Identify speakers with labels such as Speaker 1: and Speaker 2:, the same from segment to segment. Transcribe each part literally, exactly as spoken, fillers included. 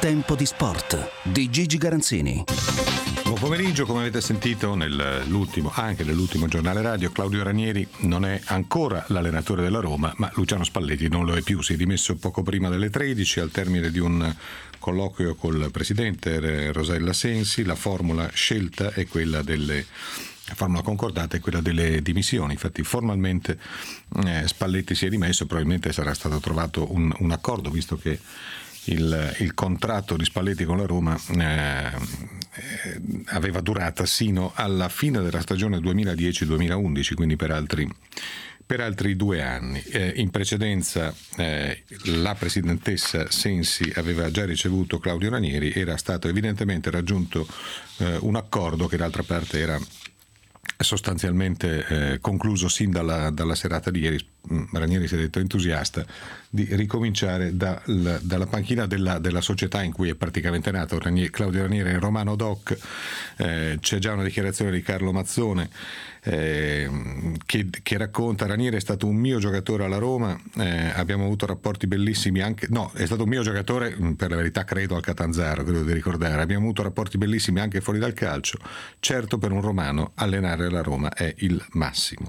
Speaker 1: Tempo di sport di Gigi Garanzini.
Speaker 2: Buon pomeriggio, come avete sentito nell'ultimo, anche nell'ultimo giornale radio, Claudio Ranieri non è ancora l'allenatore della Roma, ma Luciano Spalletti non lo è più. Si è dimesso poco prima delle tredici al termine di un colloquio col presidente Rosella Sensi. La formula scelta è quella delle La formula concordata è quella delle dimissioni. Infatti formalmente eh, Spalletti si è dimesso, probabilmente sarà stato trovato un, un accordo, visto che il, il contratto di Spalletti con la Roma eh, eh, aveva durata sino alla fine della stagione duemiladieci duemilaundici, quindi per altri per altri due anni. Eh, in precedenza eh, la presidentessa Sensi aveva già ricevuto Claudio Ranieri, era stato evidentemente raggiunto eh, un accordo che d'altra parte era sostanzialmente eh, concluso sin dalla, dalla serata di ieri. Ranieri si è detto entusiasta di ricominciare da, la, dalla panchina della, della società in cui è praticamente nato. Ranieri, Claudio Ranieri è Romano Doc. Eh, c'è già una dichiarazione di Carlo Mazzone eh, che, che racconta: Ranieri è stato un mio giocatore alla Roma, eh, abbiamo avuto rapporti bellissimi anche no, è stato un mio giocatore per la verità credo al Catanzaro, credo di ricordare, abbiamo avuto rapporti bellissimi anche fuori dal calcio. Certo, per un romano allenare la Roma è il massimo.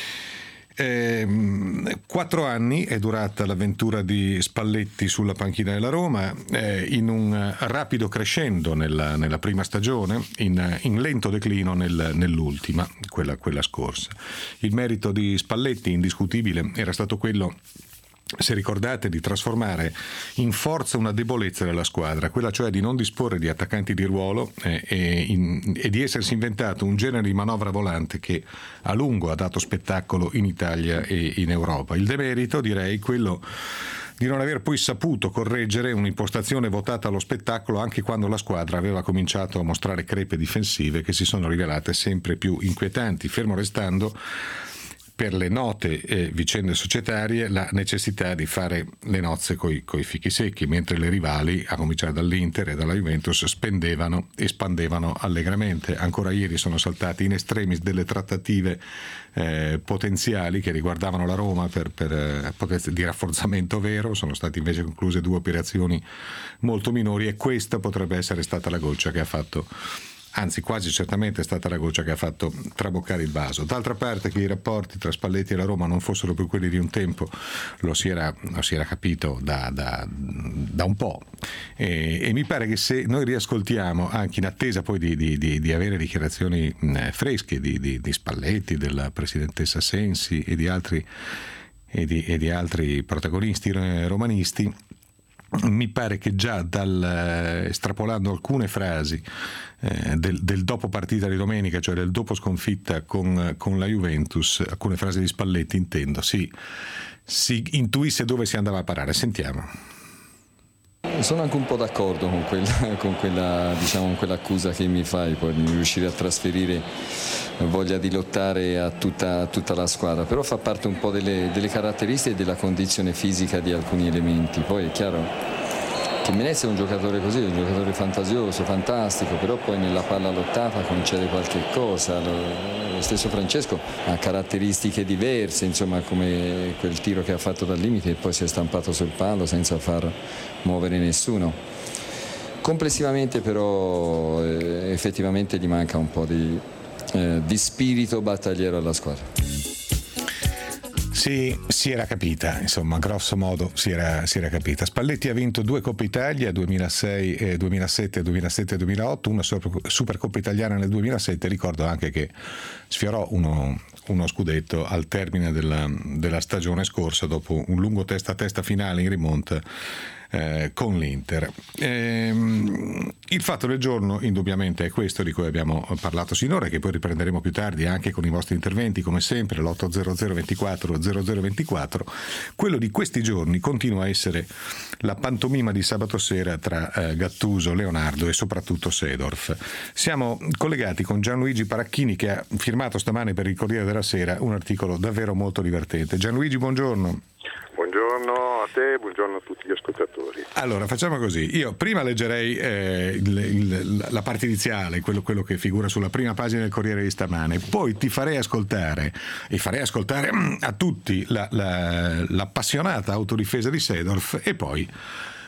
Speaker 2: Eh, quattro anni è durata l'avventura di Spalletti sulla panchina della Roma, eh, in un rapido crescendo nella, nella prima stagione, in, in lento declino nel, nell'ultima, quella, quella scorsa. Il merito di Spalletti, indiscutibile, era stato quello, se ricordate, di trasformare in forza una debolezza della squadra, quella cioè di non disporre di attaccanti di ruolo eh, e, in, e di essersi inventato un genere di manovra volante che a lungo ha dato spettacolo in Italia e in Europa. Il demerito, direi, quello di non aver poi saputo correggere un'impostazione votata allo spettacolo anche quando la squadra aveva cominciato a mostrare crepe difensive che si sono rivelate sempre più inquietanti, fermo restando per le note eh, vicende societarie la necessità di fare le nozze coi, coi fichi secchi, mentre le rivali, a cominciare dall'Inter e dalla Juventus, spendevano e spandevano allegramente. Ancora ieri sono saltati in extremis delle trattative eh, potenziali che riguardavano la Roma per, per eh, di rafforzamento vero, sono state invece concluse due operazioni molto minori e questa potrebbe essere stata la goccia che ha fatto anzi quasi certamente è stata la goccia che ha fatto traboccare il vaso. D'altra parte che i rapporti tra Spalletti e la Roma non fossero più quelli di un tempo lo si era, lo si era capito da, da, da un po', e, e mi pare che se noi riascoltiamo, anche in attesa poi di, di, di, di avere dichiarazioni fresche di, di, di Spalletti, della presidentessa Sensi e di altri, e di, e di altri protagonisti romanisti, mi pare che già dal, estrapolando alcune frasi eh, del, del dopo partita di domenica, cioè del dopo sconfitta con, con la Juventus, alcune frasi di Spalletti intendo, si, si intuisse dove si andava a parare. Sentiamo.
Speaker 3: Sono anche un po' d'accordo con quella, con quella, diciamo, con quell'accusa che mi fai, poi di riuscire a trasferire voglia di lottare a tutta, a tutta la squadra, però fa parte un po' delle, delle caratteristiche e della condizione fisica di alcuni elementi. Poi è chiaro che Menezes è un giocatore così, un giocatore fantasioso, fantastico, però poi nella palla lottata concede qualche cosa. Lo, lo stesso Francesco ha caratteristiche diverse, insomma, come quel tiro che ha fatto dal limite e poi si è stampato sul palo senza far muovere nessuno. Complessivamente però eh, effettivamente gli manca un po' di, eh, di spirito battagliero alla squadra.
Speaker 2: Sì, si era capita, insomma, grosso modo si era, si era capita. Spalletti ha vinto due Coppe Italia, duemilasei, eh, duemilasette, duemilasette e duemilaotto, una Supercoppa italiana nel duemilasette. Ricordo anche che sfiorò uno, uno scudetto al termine della, della stagione scorsa dopo un lungo testa a testa finale in rimonta Eh, con l'Inter. Ehm, il fatto del giorno indubbiamente è questo di cui abbiamo parlato sinora e che poi riprenderemo più tardi anche con i vostri interventi, come sempre l'otto zero zero ventiquattro zero zero ventiquattro. Quello di questi giorni continua a essere la pantomima di sabato sera tra eh, Gattuso, Leonardo e soprattutto Seedorf. Siamo collegati con Gianluigi Paracchini, che ha firmato stamane per il Corriere della Sera un articolo davvero molto divertente. Gianluigi, buongiorno.
Speaker 4: Buongiorno a te, buongiorno a tutti gli ascoltatori.
Speaker 2: Allora, facciamo così. Io prima leggerei eh, il, il, la parte iniziale, quello, quello che figura sulla prima pagina del Corriere di stamane, poi ti farei ascoltare e farei ascoltare a tutti la, la, l'appassionata autodifesa di Seedorf e poi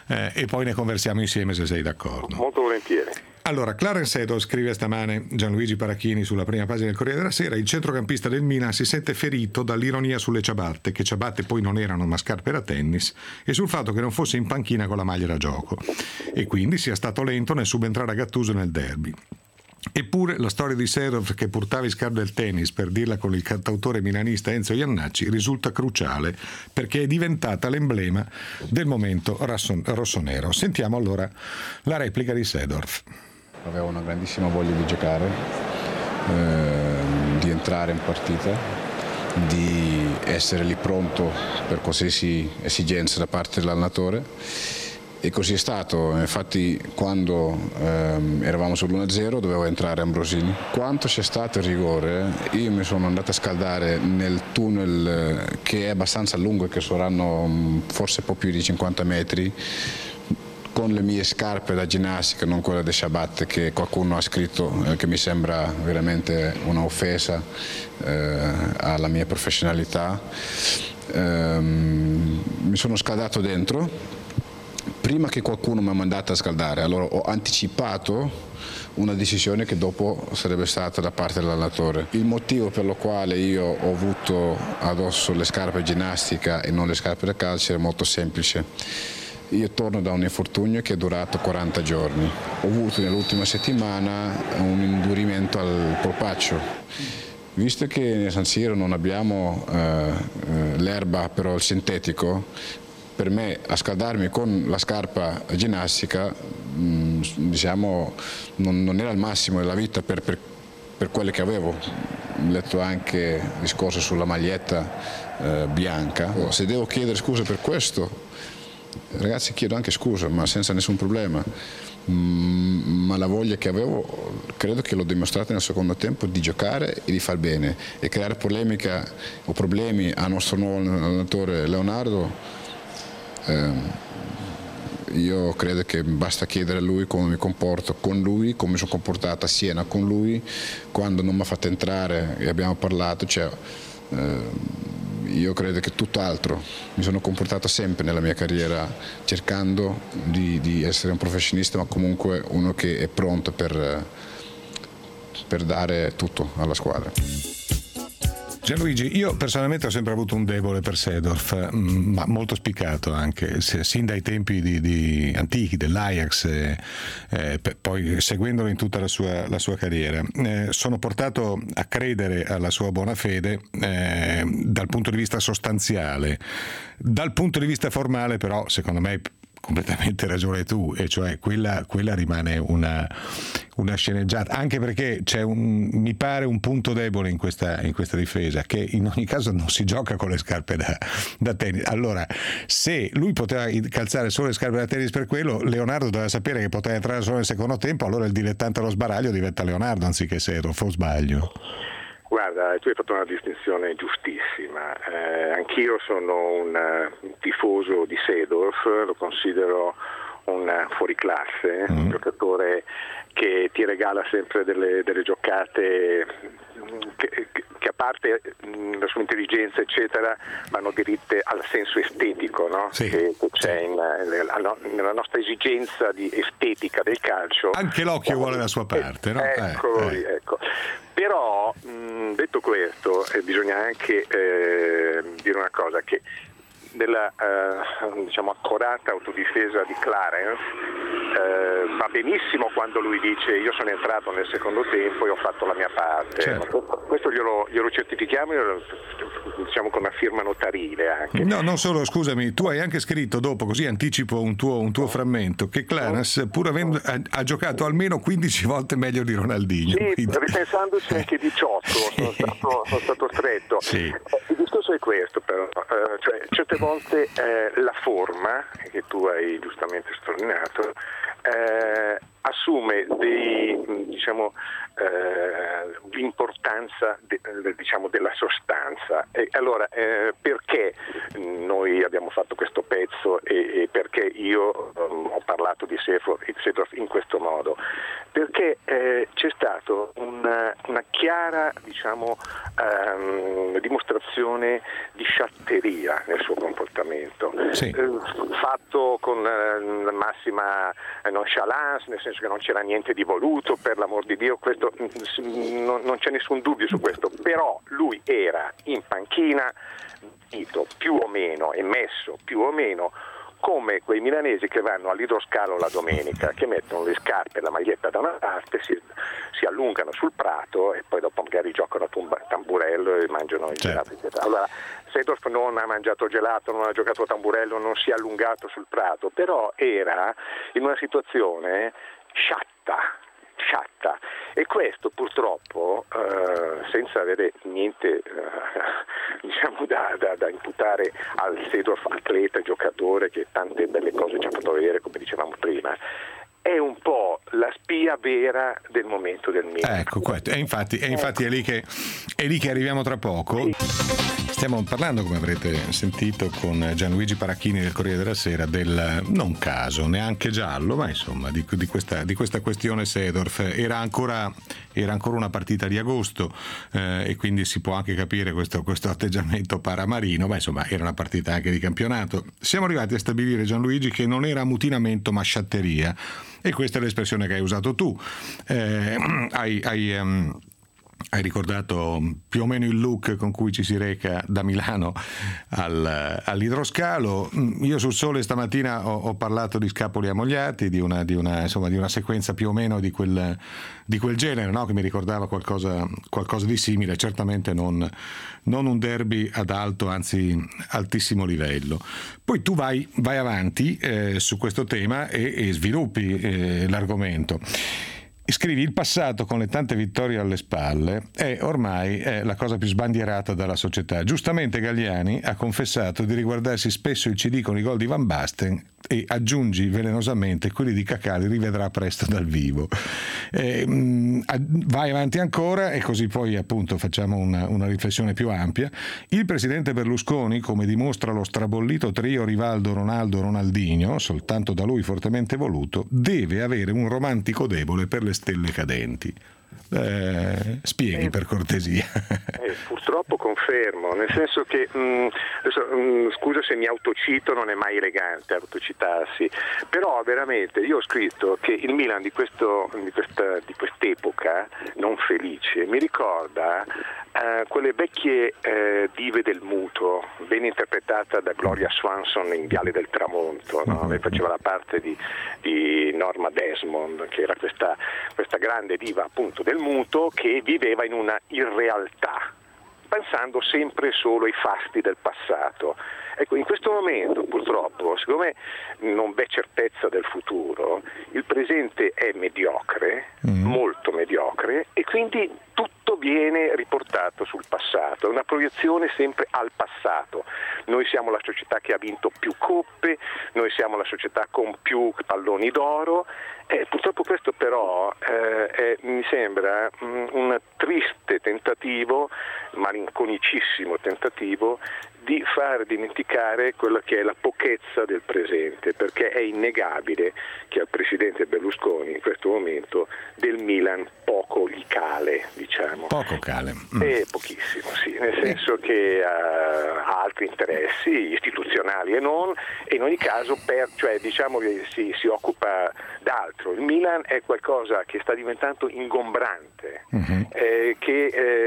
Speaker 2: eh, e poi ne conversiamo insieme se sei d'accordo.
Speaker 4: Molto volentieri.
Speaker 2: Allora, Clarence Seedorf, scrive stamane Gianluigi Paracchini sulla prima pagina del Corriere della Sera, il centrocampista del Milan si sente ferito dall'ironia sulle ciabatte, che ciabatte poi non erano ma scarpe da tennis, e sul fatto che non fosse in panchina con la maglia da gioco, e quindi sia stato lento nel subentrare a Gattuso nel derby. Eppure la storia di Seedorf, che portava i scarpe del tennis, per dirla con il cantautore milanista Enzo Iannacci, risulta cruciale perché è diventata l'emblema del momento rossonero. Sentiamo allora la replica di Seedorf.
Speaker 5: Avevo una grandissima voglia di giocare, eh, di entrare in partita, di essere lì pronto per qualsiasi esigenza da parte dell'allenatore, e così è stato. Infatti quando ehm, eravamo sull'uno a zero dovevo entrare Ambrosini. Quanto sia stato il rigore, io mi sono andato a scaldare nel tunnel che è abbastanza lungo e che saranno forse un po' più di cinquanta metri, con le mie scarpe da ginnastica, non quelle da ciabatte, che qualcuno ha scritto, eh, che mi sembra veramente un'offesa eh, alla mia professionalità. Ehm, mi sono scaldato dentro prima che qualcuno mi ha mandato a scaldare, allora ho anticipato una decisione che dopo sarebbe stata da parte dell'allenatore. Il motivo per lo quale io ho avuto addosso le scarpe ginnastica e non le scarpe da calcio è molto semplice. Io torno da un infortunio che è durato quaranta giorni. Ho avuto nell'ultima settimana un indurimento al polpaccio. Visto che nel San Siro non abbiamo eh, eh, l'erba, però il sintetico, per me a scaldarmi con la scarpa ginnastica mh, diciamo, non, non era il massimo della vita per, per, per quelle che avevo. Ho letto anche discorso sulla maglietta eh, bianca. Se devo chiedere scusa per questo, ragazzi, chiedo anche scusa, ma senza nessun problema. Mm, ma la voglia che avevo credo che l'ho dimostrata nel secondo tempo, di giocare e di far bene, e creare polemica o problemi al nostro nuovo allenatore Leonardo. Eh, io credo che basta chiedere a lui come mi comporto con lui, come mi sono comportato a Siena con lui quando non mi ha fatto entrare e abbiamo parlato, cioè, eh, io credo che tutt'altro. Mi sono comportato sempre nella mia carriera cercando di, di essere un professionista, ma comunque uno che è pronto per, per dare tutto alla squadra.
Speaker 2: Gianluigi, io personalmente ho sempre avuto un debole per Seedorf, ma molto spiccato anche, sin dai tempi di, di antichi dell'Ajax, eh, eh, poi seguendolo in tutta la sua, la sua carriera. Eh, sono portato a credere alla sua buona fede eh, dal punto di vista sostanziale. Dal punto di vista formale, però, secondo me completamente ragione tu, e cioè quella, quella rimane una, una sceneggiata, anche perché c'è un, mi pare un punto debole in questa, in questa difesa, che in ogni caso non si gioca con le scarpe da, da tennis. Allora, se lui poteva calzare solo le scarpe da tennis per quello, Leonardo doveva sapere che poteva entrare solo nel secondo tempo, allora il dilettante allo sbaraglio diventa Leonardo anziché Seedorf, o sbaglio?
Speaker 4: Guarda, tu hai fatto una distinzione giustissima. Eh, anch'io sono un, un tifoso di Seedorf, lo considero un fuoriclasse, mm. un giocatore che ti regala sempre delle, delle giocate che, che a parte la sua intelligenza eccetera vanno diritte al senso estetico, no?
Speaker 2: Sì.
Speaker 4: che, che c'è in, nella nostra esigenza di estetica del calcio.
Speaker 2: Anche l'occhio vuole la sua parte, no?
Speaker 4: Eccolo
Speaker 2: eh,
Speaker 4: lì,
Speaker 2: eh.
Speaker 4: ecco. Però mh, detto questo eh, bisogna anche eh, dire una cosa, che nella eh, diciamo accurata autodifesa di Clarence eh, va benissimo quando lui dice io sono entrato nel secondo tempo e ho fatto la mia parte, certo. Questo glielo, glielo certifichiamo, glielo, diciamo con una firma notarile anche.
Speaker 2: No, non solo, scusami, tu hai anche scritto dopo, così anticipo un tuo, un tuo frammento, che Clarence pur avendo ha, ha giocato almeno quindici volte meglio di Ronaldinho.
Speaker 4: Sì,
Speaker 2: quindi...
Speaker 4: ripensandoci anche diciotto sono stato, sono stato stretto.
Speaker 2: Sì.
Speaker 4: Il discorso è questo però, eh, cioè certe volte eh, la forma che tu hai giustamente sottolineato eh, assume dei, diciamo, eh, l'importanza de, diciamo, della sostanza. E allora eh, perché noi abbiamo fatto questo pezzo e, e perché io um, ho parlato di Seedorf in questo modo? Perché eh, c'è stata una, una chiara, diciamo, um, dimostrazione di sciatteria nel suo comportamento,
Speaker 2: sì.
Speaker 4: eh, fatto con eh, la massima nonchalance, nel senso che non c'era niente di voluto, per l'amor di Dio, questo, non, non c'è nessun dubbio su questo, però lui era in panchina più o meno e messo più o meno come quei milanesi che vanno all'idroscalo la domenica, che mettono le scarpe e la maglietta da una parte, si, si allungano sul prato e poi dopo magari giocano a tumba, tamburello e mangiano il
Speaker 2: certo.
Speaker 4: gelato. Allora Seedorf non ha mangiato gelato, non ha giocato a tamburello, non si è allungato sul prato, però era in una situazione sciatta, sciatta. E questo purtroppo, eh, senza avere niente eh, diciamo da, da, da imputare al Seedorf atleta, giocatore, che tante belle cose ci ha fatto vedere, come dicevamo prima, è un po' la spia vera del momento del Milan.
Speaker 2: Ecco, questo. E infatti, e infatti è, lì che, è lì che arriviamo tra poco. Stiamo parlando, come avrete sentito, con Gianluigi Paracchini del Corriere della Sera del non caso, neanche giallo, ma insomma di, di, questa, di questa questione Seedorf. Era ancora, era ancora una partita di agosto eh, e quindi si può anche capire questo, questo atteggiamento paramarino, ma insomma era una partita anche di campionato. Siamo arrivati a stabilire, Gianluigi, che non era ammutinamento ma sciatteria, e questa è l'espressione che hai usato tu. Eh, hai... hai um, Hai ricordato più o meno il look con cui ci si reca da Milano al, all'idroscalo. Io sul Sole stamattina ho, ho parlato di scapoli ammogliati, di una, di, una, insomma, di una sequenza più o meno di quel, di quel genere, no? Che mi ricordava qualcosa, qualcosa di simile, certamente non, non un derby ad alto, anzi altissimo livello. Poi tu vai, vai avanti eh, su questo tema e, e sviluppi eh, l'argomento. Scrivi: il passato, con le tante vittorie alle spalle, è ormai è la cosa più sbandierata dalla società. Giustamente Galliani ha confessato di riguardarsi spesso il C D con i gol di Van Basten e aggiungi velenosamente quelli di Cacà li rivedrà presto dal vivo. Eh, vai avanti ancora e così poi appunto facciamo una, una riflessione più ampia. Il presidente Berlusconi, come dimostra lo strabollito trio Rivaldo, Ronaldo, Ronaldinho, soltanto da lui fortemente voluto, deve avere un romantico debole per le stelle cadenti. Eh, spieghi eh, per cortesia.
Speaker 4: Eh, purtroppo confermo, nel senso che mh, adesso, mh, scusa se mi autocito, non è mai elegante autocitarsi, però veramente io ho scritto che il Milan di, questo, di, questa, di quest'epoca non felice mi ricorda eh, quelle vecchie eh, dive del muto, ben interpretata da Gloria Swanson in Viale del Tramonto, no? Lei faceva la parte di, di Norma Desmond, che era questa, questa grande diva appunto del muto, che viveva in una irrealtà, pensando sempre solo ai fasti del passato. Ecco, in questo momento purtroppo, siccome non v'è certezza del futuro, il presente è mediocre, mm. molto mediocre, e quindi tutto viene riportato sul passato, è una proiezione sempre al passato. Noi siamo la società che ha vinto più coppe, noi siamo la società con più palloni d'oro. Eh, purtroppo questo però eh, è, mi sembra mh, un triste tentativo, malinconicissimo tentativo, di far dimenticare quella che è la pochezza del presente, perché è innegabile che al presidente Berlusconi in questo momento del Milan poco gli cale, diciamo.
Speaker 2: Poco cale. Mm.
Speaker 4: È pochissimo, sì, nel senso che uh, ha altri interessi istituzionali e non, e in ogni caso per, cioè, diciamo che si, si occupa d'altro. Il Milan è qualcosa che sta diventando ingombrante, mm-hmm. eh, che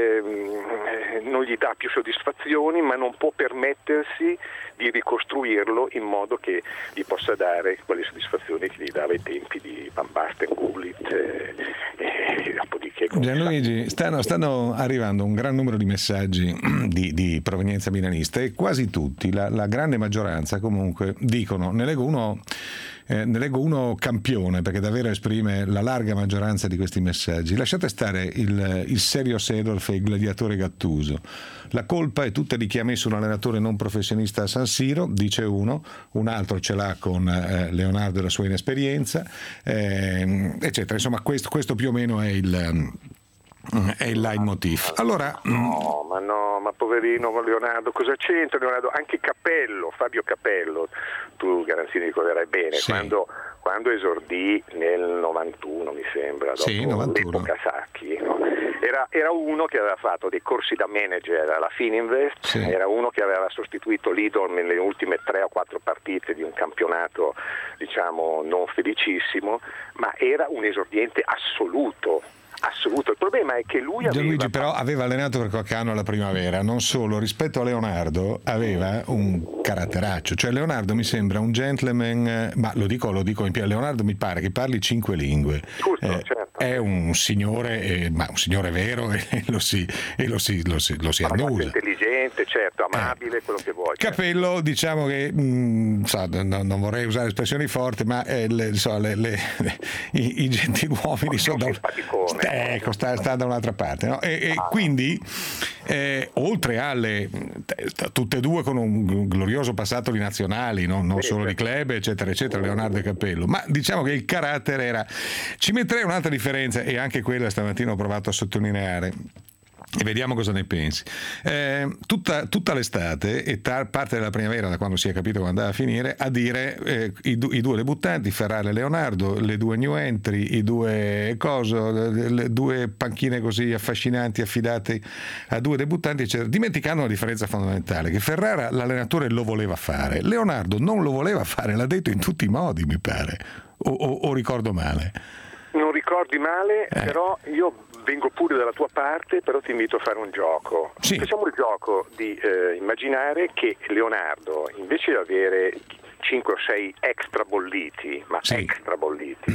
Speaker 4: eh, non gli dà più soddisfazioni, ma non può permettersi di ricostruirlo in modo che gli possa dare quelle soddisfazioni che gli dava ai tempi di Van Basten, Gullit eh, e dopodiché.
Speaker 2: Gianluigi, stanno, stanno arrivando un gran numero di messaggi di, di provenienza milanista e quasi tutti, la, la grande maggioranza comunque, dicono, ne leggo uno eh, ne leggo uno campione perché davvero esprime la larga maggioranza di questi messaggi. Lasciate stare il, il serio Seedorf e il gladiatore Gattuso. La colpa è tutta di chi ha messo un allenatore non professionista a San Siro, dice uno, un altro ce l'ha con eh, Leonardo e la sua inesperienza, eh, eccetera. Insomma, questo, questo più o meno è il... è il leitmotiv. Allora,
Speaker 4: no, ma no, ma poverino Leonardo, cosa c'entra Leonardo? Anche Capello, Fabio Capello, tu Garanzini ricorderai bene,
Speaker 2: sì.
Speaker 4: quando, quando esordì nel novantuno mi sembra, dopo
Speaker 2: sì, novantuno.
Speaker 4: l'epoca Sacchi, no? era, era uno che aveva fatto dei corsi da manager alla Fininvest, sì. Era uno che aveva sostituito Lidl nelle ultime tre o quattro partite di un campionato diciamo non felicissimo, ma era un esordiente assoluto. Assoluto, il problema è che lui aveva...
Speaker 2: Gianluigi però aveva allenato per qualche anno alla primavera, non solo, rispetto a Leonardo aveva un caratteraccio, cioè Leonardo mi sembra un gentleman, ma lo dico, lo dico in pieno, Leonardo mi pare che parli cinque lingue,
Speaker 4: Giusto,
Speaker 2: eh,
Speaker 4: certo.
Speaker 2: È un signore, eh, ma un signore vero e lo si, e lo si, lo si, lo si annusa.
Speaker 4: Intelligente, certo, amabile, eh. quello che vuoi.
Speaker 2: Capello, certo. Diciamo che, mh, so, no, non vorrei usare espressioni forti, ma eh, le, so, le, le, le, i, i gentiluomini sono da... Ecco, sta, sta da un'altra parte, no? E, e quindi eh, oltre alle tutte e due con un glorioso passato di nazionali, no? Non solo di club, eccetera, eccetera, Leonardo e Capello, ma diciamo che il carattere era... Ci metterei un'altra differenza, e anche quella stamattina ho provato a sottolineare, e vediamo cosa ne pensi. Eh, tutta, tutta l'estate e tar- parte della primavera, da quando si è capito come andava a finire, a dire eh, i, du- i due debuttanti, Ferrari e Leonardo, le due new entry, i due coso, le, le due panchine così affascinanti affidate a due debuttanti, eccetera, dimenticando una differenza fondamentale, che Ferrara l'allenatore lo voleva fare, Leonardo non lo voleva fare, l'ha detto in tutti i modi, mi pare, o, o, o ricordo male?
Speaker 4: Non ricordi male, eh. Però io vengo pure dalla tua parte, però ti invito a fare un gioco.
Speaker 2: Sì.
Speaker 4: Facciamo il gioco di eh, immaginare che Leonardo, invece di avere cinque o sei extra bolliti, ma sì. extra bolliti,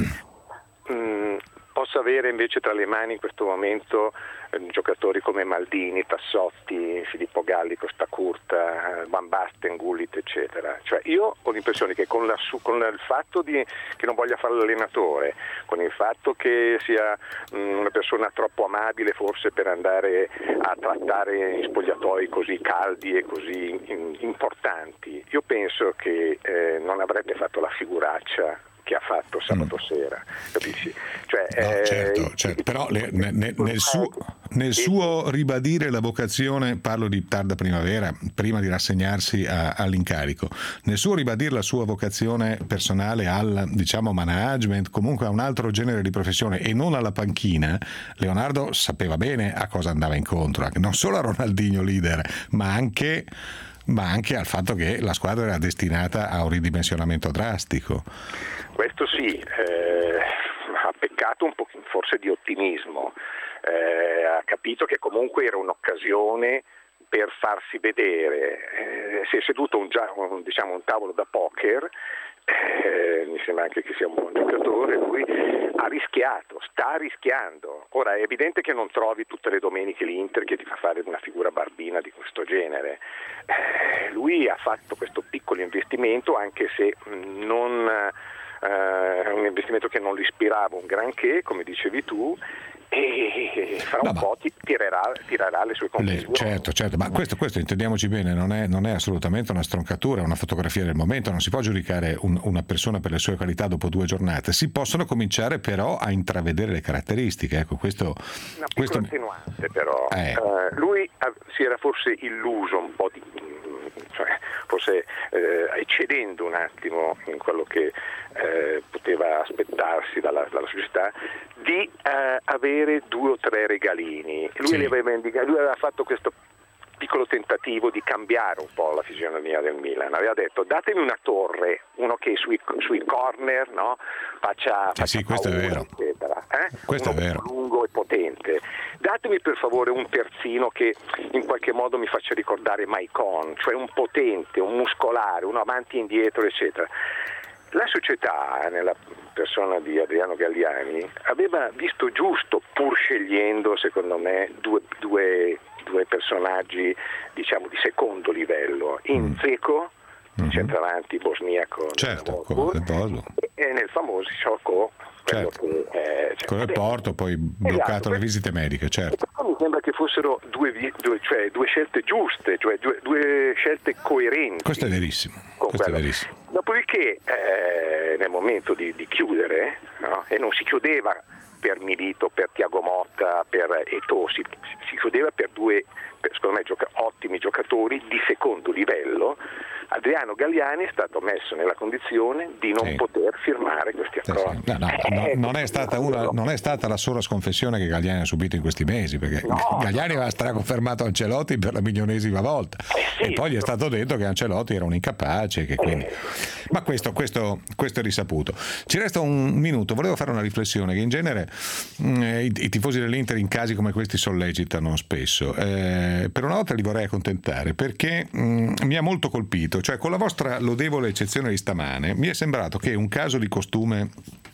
Speaker 4: mh, possa avere invece tra le mani in questo momento eh, giocatori come Maldini, Tassotti, Filippo Galli, Costa Curta, Van Basten, Gullit, eccetera. Cioè io ho l'impressione che con, la su, con il fatto di, che non voglia fare l'allenatore, con il fatto che sia mh, una persona troppo amabile forse per andare a trattare spogliatoi così caldi e così in, importanti, io penso che eh, non avrebbe fatto la figuraccia che ha fatto sabato mm. sera, capisci? Cioè,
Speaker 2: no,
Speaker 4: eh,
Speaker 2: certo, certo. Però le, ne, ne, nel, suo, nel suo ribadire la vocazione, parlo di tarda primavera, prima di rassegnarsi a, all'incarico, nel suo ribadire la sua vocazione personale al, diciamo, management, comunque a un altro genere di professione e non alla panchina, Leonardo sapeva bene a cosa andava incontro, non solo a Ronaldinho leader, ma anche... ma anche al fatto che la squadra era destinata a un ridimensionamento drastico.
Speaker 4: Questo sì, eh, ha peccato un po' forse di ottimismo, eh, ha capito che comunque era un'occasione per farsi vedere, eh, si è seduto un, un, diciamo, un tavolo da poker, eh, mi sembra anche che sia un buon giocatore, lui ha rischiato, sta rischiando. Ora è evidente che non trovi tutte le domeniche l'Inter che ti fa fare una figura barbina di questo genere, eh, lui ha fatto questo piccolo investimento anche se non eh, un investimento che non gli ispirava un granché, come dicevi tu, e fra un no, po' ti tirerà, tirerà le sue conclusioni.
Speaker 2: Certo, certo, ma questo, questo intendiamoci bene, non è, non è assolutamente una stroncatura, è una fotografia del momento, non si può giudicare un, una persona per le sue qualità dopo due giornate, si possono cominciare però a intravedere le caratteristiche, ecco, questo...
Speaker 4: Una
Speaker 2: questo...
Speaker 4: attenuante però,
Speaker 2: eh.
Speaker 4: uh, lui ha, si era forse illuso un po' di... cioè forse eh, eccedendo un attimo in quello che eh, poteva aspettarsi dalla, dalla società, di eh, avere due o tre regalini. Lui,
Speaker 2: sì.
Speaker 4: li aveva indicato, lui aveva fatto questo piccolo tentativo di cambiare un po' la fisionomia del Milan, aveva detto datemi una torre, uno che sui, sui corner no, faccia,
Speaker 2: sì,
Speaker 4: faccia
Speaker 2: sì, questo
Speaker 4: paura,
Speaker 2: è vero.
Speaker 4: eccetera, eh?
Speaker 2: Questo
Speaker 4: uno
Speaker 2: è vero.
Speaker 4: lungo e potente. Datemi per favore un terzino che in qualche modo mi faccia ricordare Maicon, cioè un potente, un muscolare, uno avanti e indietro, eccetera. La società, nella persona di Adriano Galliani, aveva visto giusto, pur scegliendo, secondo me, due, due, due personaggi, diciamo, di secondo livello, in Dzeko uh-huh. centravanti bosniaco,
Speaker 2: certo, con
Speaker 4: e nel famoso Soko, quello
Speaker 2: certo.
Speaker 4: che eh, cioè,
Speaker 2: con il porto, poi bloccato
Speaker 4: esatto,
Speaker 2: le visite mediche, certo.
Speaker 4: Mi sembra che fossero due, due, cioè, due scelte giuste, cioè due, due scelte coerenti.
Speaker 2: Questo è verissimo. Questo è verissimo.
Speaker 4: Dopodiché eh, nel momento di, di chiudere, no? E non si chiudeva per Milito, per Thiago Motta, per Eto'o, si, si chiudeva per due, per, secondo me, gioca- ottimi giocatori di secondo livello. Adriano Galliani è stato messo nella condizione di non
Speaker 2: sì.
Speaker 4: poter firmare questi accordi.
Speaker 2: Sì, sì. No, no, no, non, è stata una, non è stata la sola sconfessione che Galliani ha subito in questi mesi, perché no. Galliani aveva straconfermato Ancelotti per la milionesima volta eh sì, e poi gli è stato detto che Ancelotti era un incapace, che quindi... eh. ma questo, questo, questo è risaputo. Ci resta un minuto, volevo fare una riflessione che in genere mh, i, i tifosi dell'Inter in casi come questi sollecitano spesso. Eh, per una volta li vorrei accontentare, perché mh, mi ha molto colpito. Cioè, con la vostra lodevole eccezione di stamane, mi è sembrato che un caso di costume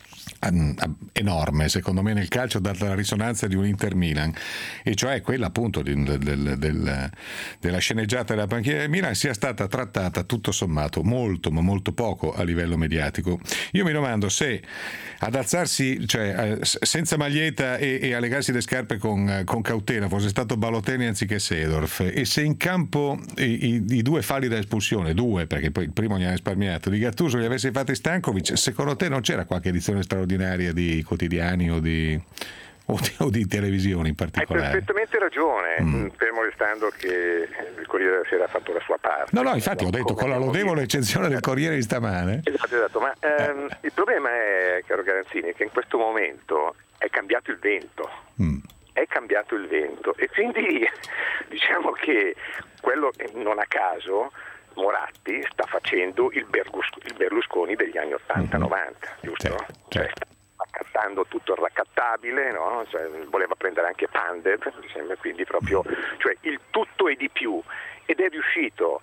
Speaker 2: enorme, secondo me, nel calcio, data la risonanza di un Inter-Milan, e cioè quella appunto di, del, del, della sceneggiata della panchina del Milan, sia stata trattata tutto sommato molto ma molto poco a livello mediatico. Io mi domando se ad alzarsi, cioè senza maglietta e, e a legarsi le scarpe con, con cautela, fosse stato Balotelli anziché Seedorf, e se in campo i, i, i due falli da espulsione, due perché poi il primo gli ha risparmiato, di Gattuso li avesse fatti Stankovic, secondo te non c'era qualche edizione straordinaria di quotidiani o di, o di, o di televisioni in particolare?
Speaker 4: Hai perfettamente ragione, mm. fermo restando che il Corriere della Sera ha fatto la sua parte.
Speaker 2: No, no, infatti ho detto con la lodevole eccezione del Corriere di stamane.
Speaker 4: Esatto, esatto, ma ehm, il problema è, caro Garanzini, che in questo momento è cambiato il vento. Mm. È cambiato il vento e quindi diciamo che quello che non a caso Moratti sta facendo il, Berlus- il Berlusconi degli anni ottanta novanta, mm-hmm. giusto?
Speaker 2: Certo, certo.
Speaker 4: Cioè, sta accattando tutto il raccattabile, no? Cioè, voleva prendere anche Pandev, mi sembra, quindi proprio, cioè il tutto e di più, ed è riuscito,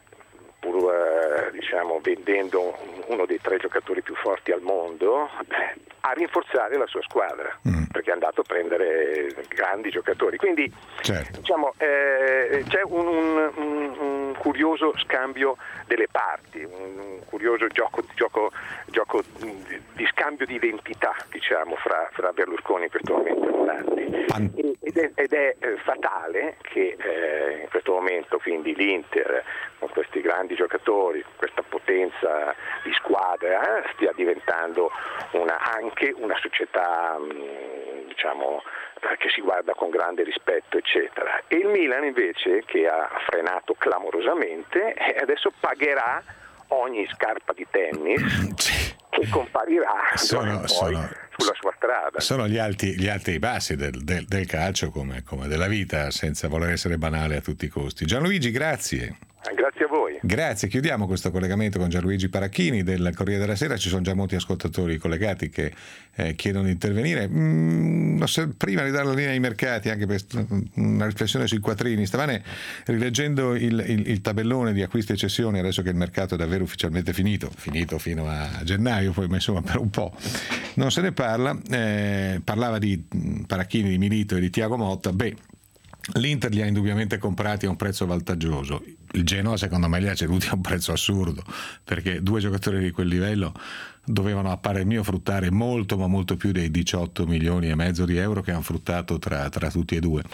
Speaker 4: pur eh, diciamo vendendo uno dei tre giocatori più forti al mondo, a rinforzare la sua squadra, mm. perché è andato a prendere grandi giocatori. Quindi certo. diciamo, eh, c'è un, un, un, un curioso scambio delle parti, un, un curioso gioco, gioco, gioco di scambio di identità, diciamo, fra, fra Berlusconi in questo momento e Moratti. Ed è, ed è eh, fatale che eh, in questo momento quindi l'Inter, con questi grandi giocatori, questa potenza di squadra, eh, stia diventando una, anche una società mh, diciamo che si guarda con grande rispetto, eccetera. E il Milan invece, che ha frenato clamorosamente, adesso pagherà ogni scarpa di tennis che comparirà
Speaker 2: sono,
Speaker 4: poi
Speaker 2: sono,
Speaker 4: sulla sua strada.
Speaker 2: Sono gli alti, gli alti e i bassi del, del, del calcio, come, come della vita, senza voler essere banale a tutti i costi. Gianluigi, grazie.
Speaker 4: Grazie a voi.
Speaker 2: Grazie, chiudiamo questo collegamento con Gianluigi Paracchini del Corriere della Sera. Ci sono già molti ascoltatori collegati che eh, chiedono di intervenire. Mm, prima di dare la linea ai mercati, anche per una riflessione sui quattrini, stamane rileggendo il, il, il tabellone di acquisti e cessioni, adesso che il mercato è davvero ufficialmente finito, finito fino a gennaio, poi ma insomma per un po' non se ne parla, eh, parlava di Paracchini, di Milito e di Thiago Motta. Beh, l'Inter li ha indubbiamente comprati a un prezzo vantaggioso. Il Genoa secondo me li ha ceduti a un prezzo assurdo, perché due giocatori di quel livello dovevano, a parer mio, fruttare molto ma molto più dei diciotto milioni e mezzo di euro che hanno fruttato tra, tra tutti e due.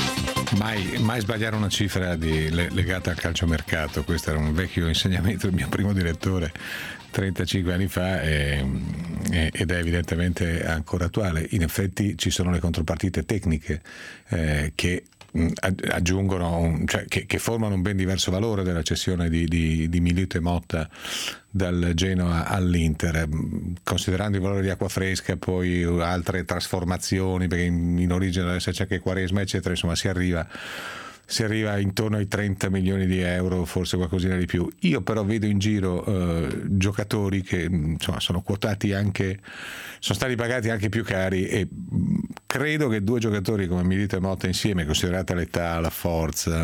Speaker 2: Mai, mai sbagliare una cifra di, legata al calciomercato. Questo era un vecchio insegnamento del mio primo direttore trentacinque anni fa e, e, ed è evidentemente ancora attuale. In effetti ci sono le contropartite tecniche eh, che aggiungono, cioè che, che formano un ben diverso valore della cessione di, di, di Milito e Motta dal Genoa all'Inter, considerando il valore di acqua fresca, poi altre trasformazioni, perché in, in origine deve esserci anche Quaresma, eccetera, insomma si arriva si arriva intorno ai trenta milioni di euro, forse qualcosina di più. Io però vedo in giro eh, giocatori che insomma sono quotati anche, sono stati pagati anche più cari, e credo che due giocatori come Milito e Motta insieme, considerata l'età, la forza,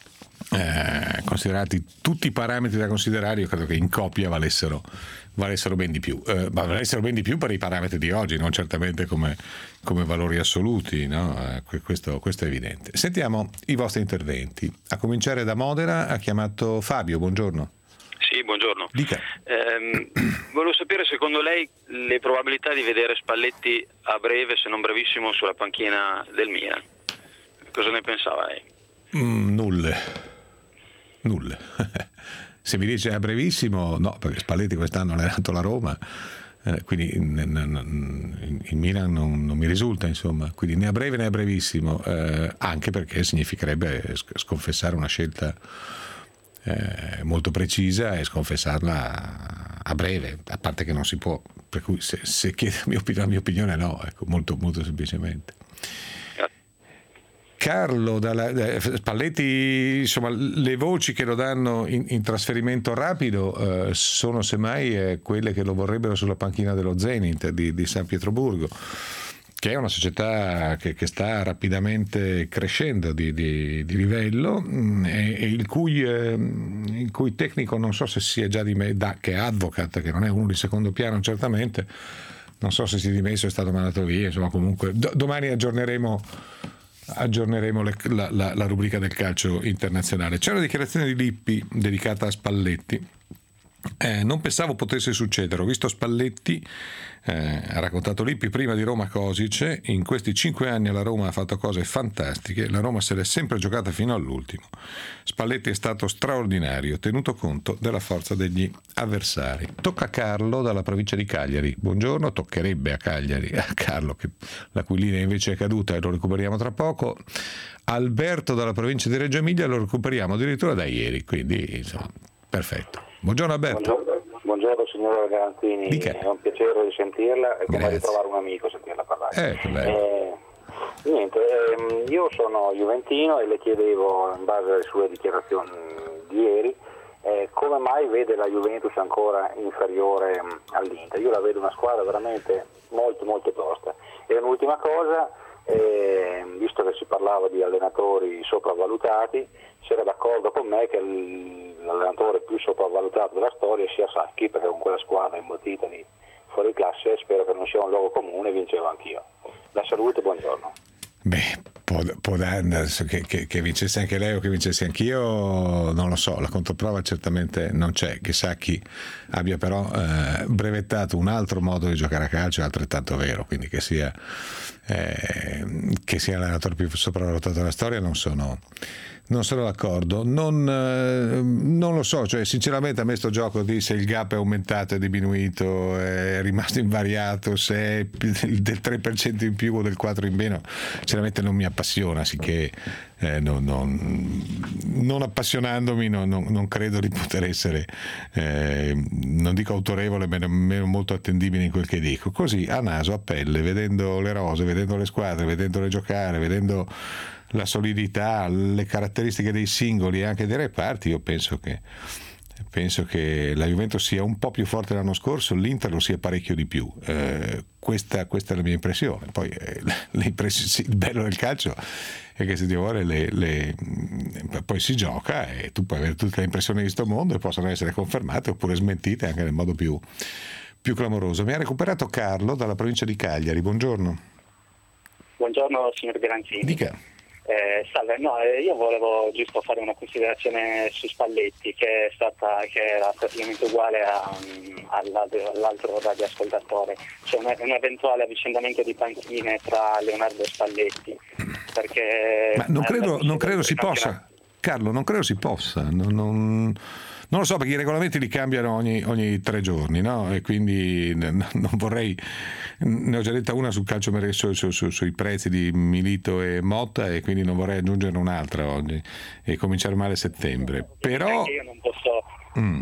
Speaker 2: eh, considerati tutti i parametri da considerare, io credo che in coppia valessero valessero ben di più, eh, ma valessero ben di più per i parametri di oggi, non certamente come, come valori assoluti, no? Eh, questo, questo è evidente. Sentiamo i vostri interventi, a cominciare da Modena. Ha chiamato Fabio, buongiorno.
Speaker 6: Sì, buongiorno.
Speaker 2: Dica.
Speaker 6: Eh, volevo sapere, secondo lei, le probabilità di vedere Spalletti a breve, se non brevissimo, sulla panchina del Milan. Cosa ne pensava lei?
Speaker 2: Mm, nulle. Nulle. Se mi dice a brevissimo, no, perché Spalletti quest'anno ha allenato la Roma, eh, quindi in, in, in Milan non, non mi risulta, insomma, quindi né a breve né a brevissimo, eh, anche perché significherebbe sconfessare una scelta eh, molto precisa e sconfessarla a breve, a parte che non si può, per cui se, se chiede la mia opinione, la mia opinione no, ecco, molto, molto semplicemente. Carlo, dalla, eh, Spalletti, insomma, le voci che lo danno in, in trasferimento rapido eh, sono semmai eh, quelle che lo vorrebbero sulla panchina dello Zenit di, di San Pietroburgo, che è una società che, che sta rapidamente crescendo di, di, di livello mh, e, e il, cui, eh, il cui tecnico non so se sia già di me, da, che è Advocat, che non è uno di secondo piano certamente, non so se si è dimesso, è stato mandato via, insomma comunque do, domani aggiorneremo aggiorneremo le, la, la, la rubrica del calcio internazionale. C'è una dichiarazione di Lippi dedicata a Spalletti. Eh, non pensavo potesse succedere, ho visto Spalletti, eh, ha raccontato Lippi, prima di Roma Kosic, in questi cinque anni la Roma ha fatto cose fantastiche, la Roma se l'è sempre giocata fino all'ultimo. Spalletti è stato straordinario, tenuto conto della forza degli avversari. Tocca a Carlo dalla provincia di Cagliari. Buongiorno, toccherebbe a Cagliari, a Carlo, che la cui linea invece è caduta e lo recuperiamo tra poco. Alberto dalla provincia di Reggio Emilia lo recuperiamo addirittura da ieri, quindi insomma, perfetto. Buongiorno Alberto.
Speaker 7: Buongiorno, buongiorno signora Garanzini,
Speaker 2: Dica.
Speaker 7: è un piacere risentirla e come
Speaker 2: Grazie.
Speaker 7: ritrovare un amico sentirla parlare.
Speaker 2: Eh, che bello.
Speaker 7: Eh, niente, ehm, io sono juventino e le chiedevo, in base alle sue dichiarazioni di ieri, eh, come mai vede la Juventus ancora inferiore mh, all'Inter. Io la vedo una squadra veramente molto molto tosta. E un'ultima cosa, eh, visto che si parlava di allenatori sopravvalutati, sarà d'accordo con me che l'allenatore più sopravvalutato della storia sia Sacchi, perché con quella squadra imbottita di fuori classe spero che non sia un luogo comune, vincevo anch'io. La salute, buongiorno.
Speaker 2: Beh, può, può darsi che, che, che vincesse anche lei o che vincessi anch'io, non lo so, la controprova certamente non c'è. Che Sacchi abbia però eh, brevettato un altro modo di giocare a calcio è altrettanto vero, quindi che sia, eh, che sia l'allenatore più sopravvalutato della storia non sono... Non sono d'accordo, non, eh, non lo so, cioè sinceramente a me sto gioco di se il gap è aumentato, è diminuito, è rimasto invariato, se è del tre per cento in più o del quattro per cento in meno, sinceramente non mi appassiona, sicché eh, non, non, non appassionandomi non, non, non credo di poter essere, eh, non dico autorevole, ma nemmeno molto attendibile in quel che dico. Così a naso, a pelle, vedendo le rose, vedendo le squadre, vedendole giocare, vedendo la solidità, le caratteristiche dei singoli e anche dei reparti, io penso che penso che la Juventus sia un po' più forte l'anno scorso, l'Inter lo sia parecchio di più. Eh, questa, questa è la mia impressione. Poi eh, le impressioni, sì, il bello del calcio è che se ti vuole le, le, poi si gioca e tu puoi avere tutte le impressioni di questo mondo e possono essere confermate oppure smentite anche nel modo più, più clamoroso. Mi ha recuperato Carlo dalla provincia di Cagliari. Buongiorno.
Speaker 8: Buongiorno signor Garanzini.
Speaker 2: Dica.
Speaker 8: Eh, salve, no, eh, io volevo giusto fare una considerazione su Spalletti che è stata che era praticamente uguale a, all'altro radioascoltatore, cioè un, un eventuale avvicendamento di panchine tra Leonardo e Spalletti, perché
Speaker 2: ma non credo, non credo si possa, Carlo, non credo si possa, non, non, non lo so, perché i regolamenti li cambiano ogni, ogni tre giorni, no? E quindi non vorrei, ne ho già detta una sul calcio su, su, su, sui prezzi di Milito e Motta e quindi non vorrei aggiungere un'altra oggi e cominciare male a settembre. Però
Speaker 8: io non posso.
Speaker 2: Mm.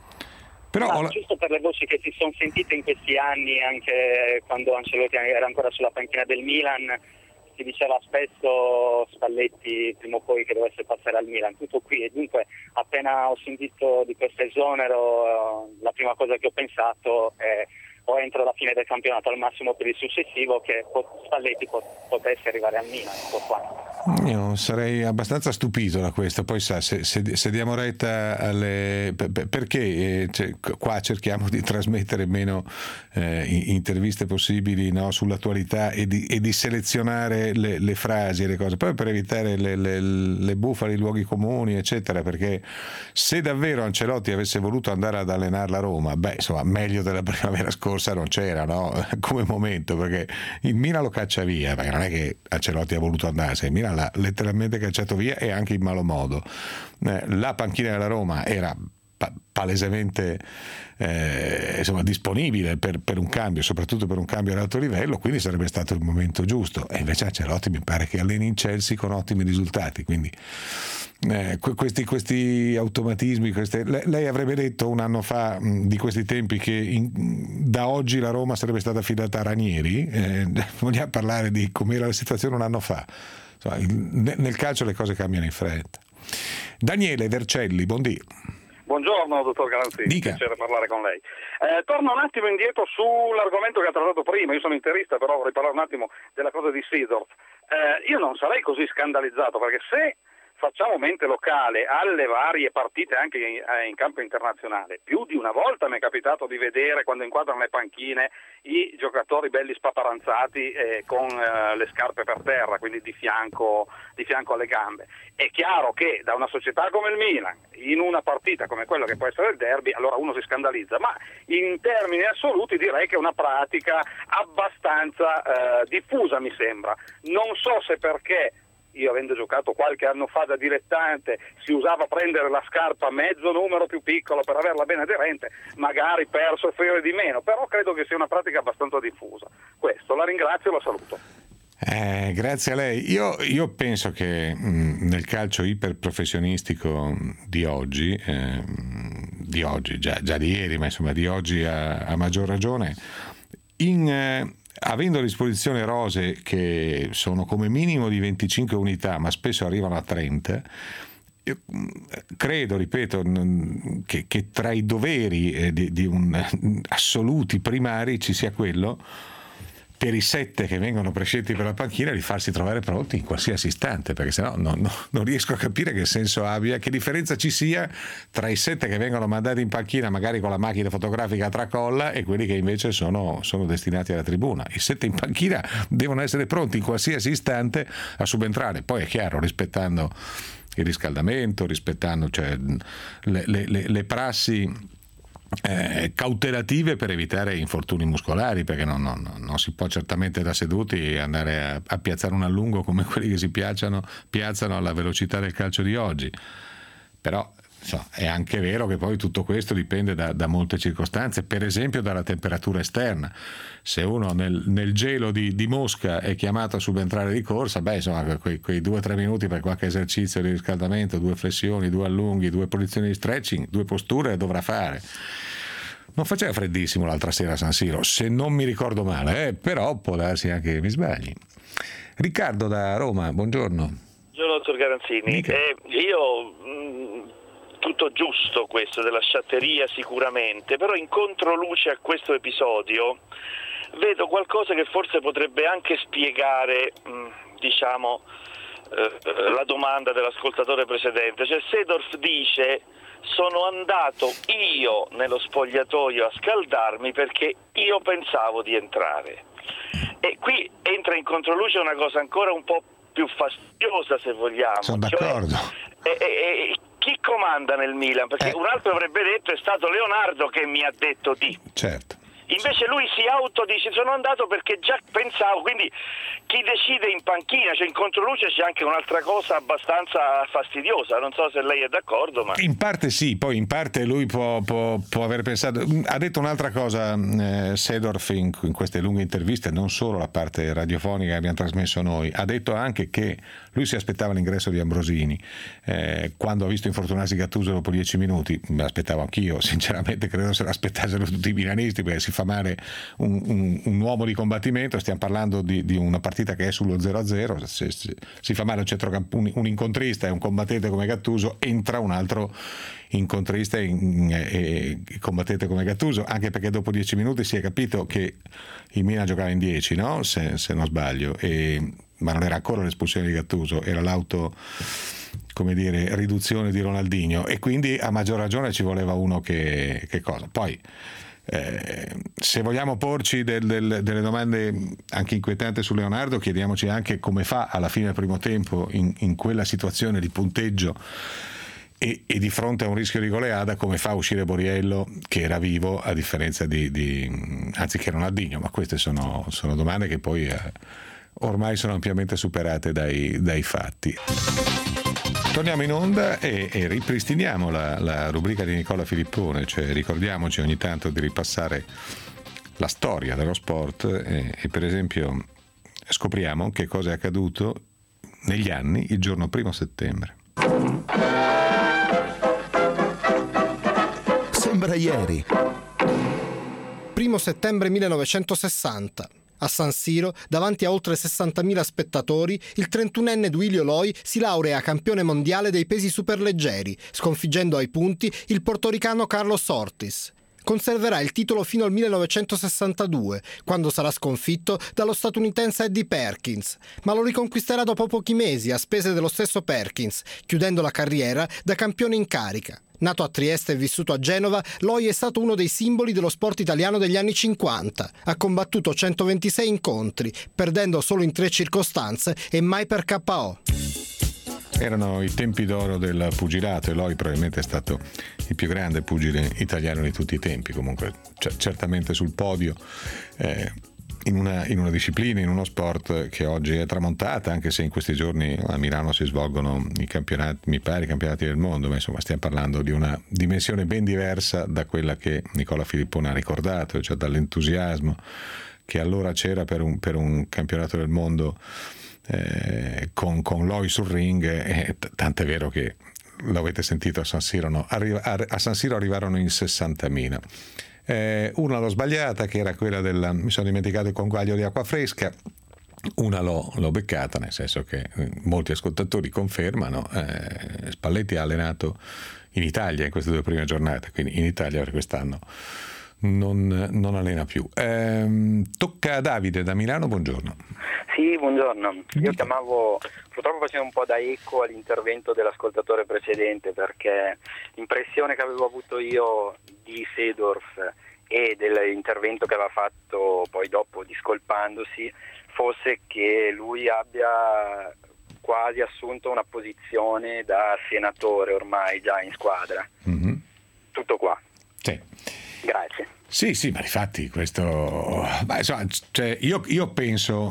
Speaker 2: Però
Speaker 8: Ma
Speaker 2: la...
Speaker 8: giusto per le voci che si sono sentite in questi anni, anche quando Ancelotti era ancora sulla panchina del Milan, si diceva spesso Spalletti prima o poi che dovesse passare al Milan, tutto qui, e dunque appena ho sentito di questo esonero la prima cosa che ho pensato è o entro la fine del campionato al massimo per il successivo che Spalletti potesse arrivare al Milan. Qua.
Speaker 2: Io sarei abbastanza stupito da questo, poi sa, se, se, se diamo retta alle... perché eh, cioè, qua cerchiamo di trasmettere meno eh, interviste possibili, no, sull'attualità e di, e di selezionare le, le frasi e le cose, poi per evitare le, le, le bufale, i luoghi comuni, eccetera, perché se davvero Ancelotti avesse voluto andare ad allenare la Roma, beh, insomma, meglio della primavera scorsa non c'era, no? Come momento, perché il Milan lo caccia via, perché non è che Ancelotti ha voluto andarsene, il Milan l'ha letteralmente cacciato via e anche in malo modo. Eh, la panchina della Roma era pa- palesemente eh, insomma, disponibile per, per un cambio, soprattutto per un cambio ad alto livello, quindi sarebbe stato il momento giusto. E invece Ancelotti mi pare che alleni in Chelsea con ottimi risultati, quindi eh, questi, questi automatismi, queste, lei, lei avrebbe detto un anno fa mh, di questi tempi che in, da oggi la Roma sarebbe stata affidata a Ranieri. Eh, vogliamo parlare di com'era la situazione un anno fa. Insomma, nel calcio le cose cambiano in fretta. Daniele Vercelli, buondì.
Speaker 9: Buongiorno dottor Garanzini,
Speaker 2: Dica.
Speaker 9: piacere parlare con lei. Eh, torno un attimo indietro sull'argomento che ha trattato prima, io sono interista però vorrei parlare un attimo della cosa di Seedorf. Eh, io non sarei così scandalizzato, perché se facciamo mente locale alle varie partite anche in, in campo internazionale, più di una volta mi è capitato di vedere quando inquadrano le panchine i giocatori belli spaparanzati eh, con eh, le scarpe per terra, quindi di fianco, di fianco alle gambe. È chiaro che da una società come il Milan, in una partita come quella che può essere il derby, allora uno si scandalizza, ma in termini assoluti direi che è una pratica abbastanza eh, diffusa, mi sembra. Non so se perché, io avendo giocato qualche anno fa da dilettante, si usava prendere la scarpa mezzo numero più piccolo per averla bene aderente, magari per soffrire di meno, però credo che sia una pratica abbastanza diffusa. Questo, la ringrazio e la saluto.
Speaker 2: Eh, grazie a lei. Io, io penso che mh, nel calcio iperprofessionistico di oggi, eh, di oggi, già, già di ieri, ma insomma di oggi a, a maggior ragione, in... Eh, avendo a disposizione rose che sono come minimo di venticinque unità, ma spesso arrivano a trenta, io credo, ripeto, che, che tra i doveri di, di un, assoluti primari ci sia quello, per i sette che vengono prescelti per la panchina, di farsi trovare pronti in qualsiasi istante, perché sennò non, non, non riesco a capire che senso abbia, che differenza ci sia tra i sette che vengono mandati in panchina magari con la macchina fotografica a tracolla e quelli che invece sono, sono destinati alla tribuna. I sette in panchina devono essere pronti in qualsiasi istante a subentrare, poi è chiaro, rispettando il riscaldamento, rispettando cioè, le, le, le, le prassi Eh, cautelative per evitare infortuni muscolari, perché non, non, non si può certamente da seduti andare a, a piazzare un allungo come quelli che si piazzano, piazzano alla velocità del calcio di oggi. Però insomma, è anche vero che poi tutto questo dipende da, da molte circostanze, per esempio dalla temperatura esterna. Se uno nel, nel gelo di, di Mosca è chiamato a subentrare di corsa, beh insomma quei, quei due o tre minuti per qualche esercizio di riscaldamento, due flessioni, due allunghi, due posizioni di stretching, due posture dovrà fare. Non faceva freddissimo l'altra sera a San Siro, se non mi ricordo male, eh, però può darsi anche che mi sbagli. Riccardo da Roma, buongiorno.
Speaker 10: Buongiorno dottor Garanzini. Eh, io mh, tutto giusto questo della sciatteria sicuramente, però in controluce a questo episodio vedo qualcosa che forse potrebbe anche spiegare mh, diciamo eh, la domanda dell'ascoltatore precedente. Cioè Seedorf dice: sono andato io nello spogliatoio a scaldarmi perché io pensavo di entrare. E qui entra in controluce una cosa ancora un po' più fastidiosa, se vogliamo.
Speaker 2: Sono d'accordo.
Speaker 10: Cioè, e, e, e, chi comanda nel Milan? Perché eh. un altro avrebbe detto: è stato Leonardo che mi ha detto di.
Speaker 2: Certo.
Speaker 10: Invece lui si autodice: sono andato perché già pensavo. Quindi chi decide in panchina, cioè in controluce, c'è anche un'altra cosa abbastanza fastidiosa. Non so se lei è d'accordo, ma
Speaker 2: in parte sì, poi in parte lui può, può, può aver pensato. Ha detto un'altra cosa eh, Seedorf in, in queste lunghe interviste, non solo la parte radiofonica che abbiamo trasmesso noi, ha detto anche che lui si aspettava l'ingresso di Ambrosini. Eh, quando ha visto infortunarsi Gattuso dopo dieci minuti, me l'aspettavo anch'io, sinceramente credo se l'aspettassero tutti i milanisti, perché si fa male un, un, un uomo di combattimento. Stiamo parlando di, di una partita che è sullo zero a zero. Se, se si fa male un, centrocamp- un, un incontrista e un combattente come Gattuso, entra un altro incontrista e, e, e combattente come Gattuso, anche perché dopo dieci minuti si è capito che il Milan giocava in dieci, no? se, se non sbaglio, e ma non era ancora l'espulsione di Gattuso, era l'auto, come dire, riduzione di Ronaldinho, e quindi a maggior ragione ci voleva uno che, che cosa. Poi eh, se vogliamo porci del, del, delle domande anche inquietanti su Leonardo, chiediamoci anche come fa alla fine del primo tempo in, in quella situazione di punteggio e, e di fronte a un rischio di goleada, come fa a uscire Borriello che era vivo, a differenza di, di anzi che Ronaldinho. Ma queste sono, sono domande che poi eh, ormai sono ampiamente superate dai, dai fatti. Torniamo in onda e, e ripristiniamo la, la rubrica di Nicola Filippone, cioè ricordiamoci ogni tanto di ripassare la storia dello sport e, e per esempio scopriamo che cosa è accaduto negli anni il giorno primo settembre.
Speaker 1: Sembra ieri.
Speaker 11: Primo settembre millenovecentosessanta. A San Siro, davanti a oltre sessantamila spettatori, il trentunenne Duilio Loi si laurea campione mondiale dei pesi superleggeri, sconfiggendo ai punti il portoricano Carlos Ortiz. Conserverà il titolo fino al millenovecentosessantadue, quando sarà sconfitto dallo statunitense Eddie Perkins, ma lo riconquisterà dopo pochi mesi a spese dello stesso Perkins, chiudendo la carriera da campione in carica. Nato a Trieste e vissuto a Genova, Loi è stato uno dei simboli dello sport italiano degli anni cinquanta. Ha combattuto centoventisei incontri, perdendo solo in tre circostanze e mai per K O.
Speaker 2: Erano i tempi d'oro del pugilato e Loi probabilmente è stato il più grande pugile italiano di tutti i tempi, comunque c- certamente sul podio, eh, in, una, in una disciplina, in uno sport che oggi è tramontata, anche se in questi giorni a Milano si svolgono i campionati, mi pare, i campionati del mondo, ma insomma stiamo parlando di una dimensione ben diversa da quella che Nicola Filippone ha ricordato, cioè dall'entusiasmo che allora c'era per un, per un campionato del mondo Eh, con, con Loi sul ring, eh, t- tant'è vero che lo avete sentito a San Siro, no? Arri- a, a San Siro arrivarono in sessantamila. Eh, una l'ho sbagliata, che era quella del, mi sono dimenticato il conguaglio di acqua fresca, una l'ho, l'ho beccata, nel senso che eh, molti ascoltatori confermano, eh, Spalletti ha allenato in Italia in queste due prime giornate, quindi in Italia per quest'anno non, non allena più. Eh, tocca a Davide da Milano, buongiorno.
Speaker 12: Sì, buongiorno. Io chiamavo, purtroppo facendo un po' da eco all'intervento dell'ascoltatore precedente, perché l'impressione che avevo avuto io di Seedorf e dell'intervento che aveva fatto poi dopo discolpandosi fosse che lui abbia quasi assunto una posizione da senatore ormai già in squadra. Mm-hmm. Tutto qua.
Speaker 2: Sì.
Speaker 12: Grazie.
Speaker 2: Sì, sì, ma infatti questo, beh, insomma, cioè io, io penso,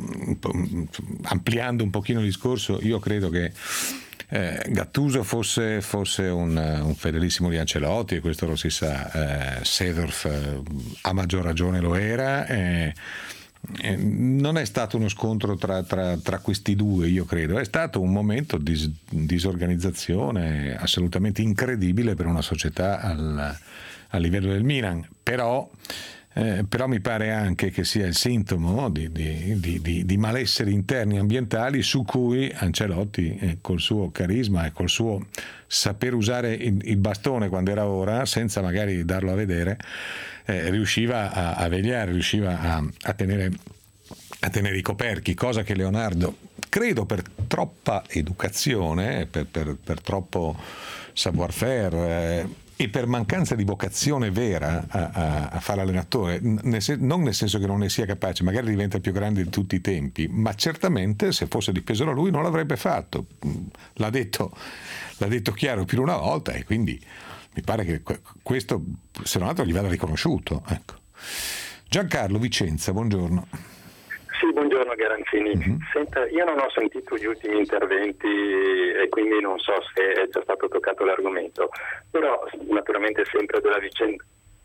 Speaker 2: ampliando un pochino il discorso, io credo che eh, Gattuso fosse, fosse un, un fedelissimo di Ancelotti, e questo lo si sa, eh, Seedorf eh, a maggior ragione lo era, eh, eh, non è stato uno scontro tra, tra, tra questi due, io credo, è stato un momento di dis- disorganizzazione assolutamente incredibile per una società al a livello del Milan, però, eh, però mi pare anche che sia il sintomo di, di, di, di, di malesseri interni ambientali su cui Ancelotti, eh, col suo carisma e col suo saper usare il, il bastone quando era ora, senza magari darlo a vedere, eh, riusciva a, a vegliare, riusciva a, a tenere a tenere i coperchi, cosa che Leonardo, credo per troppa educazione, per, per, per troppo savoir-faire, eh, e per mancanza di vocazione vera a, a, a fare allenatore, nel sen- non nel senso che non ne sia capace, magari diventa il più grande di tutti i tempi, ma certamente se fosse dipeso da lui non l'avrebbe fatto. L'ha detto, l'ha detto chiaro più di una volta, e quindi mi pare che questo, se non altro, gli vada riconosciuto. Ecco. Giancarlo, Vicenza, buongiorno.
Speaker 13: Sì, buongiorno Garanzini. Mm-hmm. Senta, io non ho sentito gli ultimi interventi e quindi non so se è già stato toccato l'argomento, però naturalmente sempre della vicenda,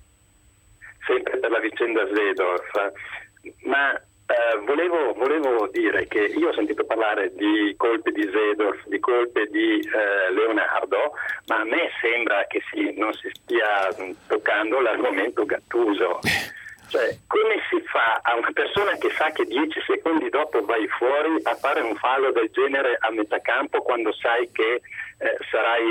Speaker 13: sempre per la vicenda Seedorf, ma eh, volevo, volevo dire che io ho sentito parlare di colpe di Seedorf, di colpe di eh, Leonardo, ma a me sembra che si, non si stia toccando l'argomento Gattuso. Cioè, come si fa a una persona che sa che dieci secondi dopo vai fuori a fare un fallo del genere a metà campo quando sai che eh, sarai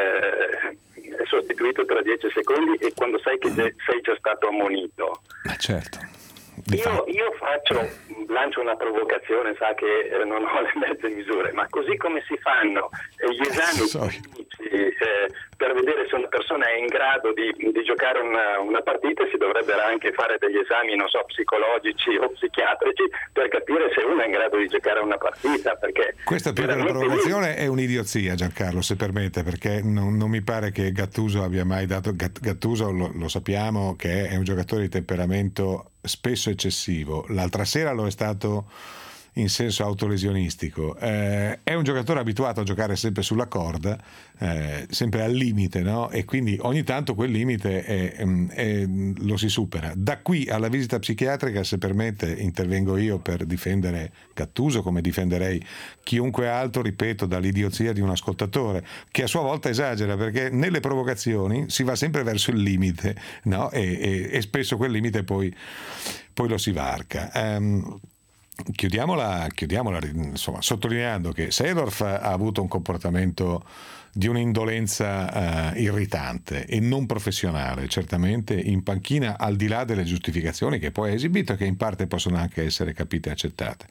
Speaker 13: eh, sostituito tra dieci secondi e quando sai che sei già stato ammonito?
Speaker 2: Ma certo.
Speaker 13: Io, io faccio, lancio una provocazione, sa che eh, non ho le mezze misure, ma così come si fanno eh, gli esami clinici, eh, per vedere se una persona è in grado di, di giocare una, una partita, si dovrebbero anche fare degli esami, non so, psicologici o psichiatrici per capire se uno è in grado di giocare una partita. Perché
Speaker 2: questa più che una provocazione è un'idiozia, Giancarlo, se permette, perché non, non mi pare che Gattuso abbia mai dato. Gattuso lo, lo sappiamo che è un giocatore di temperamento spesso eccessivo. L'altra sera lo è stato in senso autolesionistico. Eh, è un giocatore abituato a giocare sempre sulla corda, eh, sempre al limite, no? E quindi ogni tanto quel limite è, è, è, lo si supera. Da qui alla visita psichiatrica, se permette, intervengo io per difendere Gattuso, come difenderei chiunque altro, ripeto, dall'idiozia di un ascoltatore, che a sua volta esagera, perché nelle provocazioni si va sempre verso il limite, no? E, e, e spesso quel limite poi, poi lo si varca. Um, Chiudiamola, chiudiamola insomma, sottolineando che Seedorf ha avuto un comportamento di un'indolenza uh, irritante e non professionale, certamente in panchina, al di là delle giustificazioni che poi ha esibito, che in parte possono anche essere capite e accettate.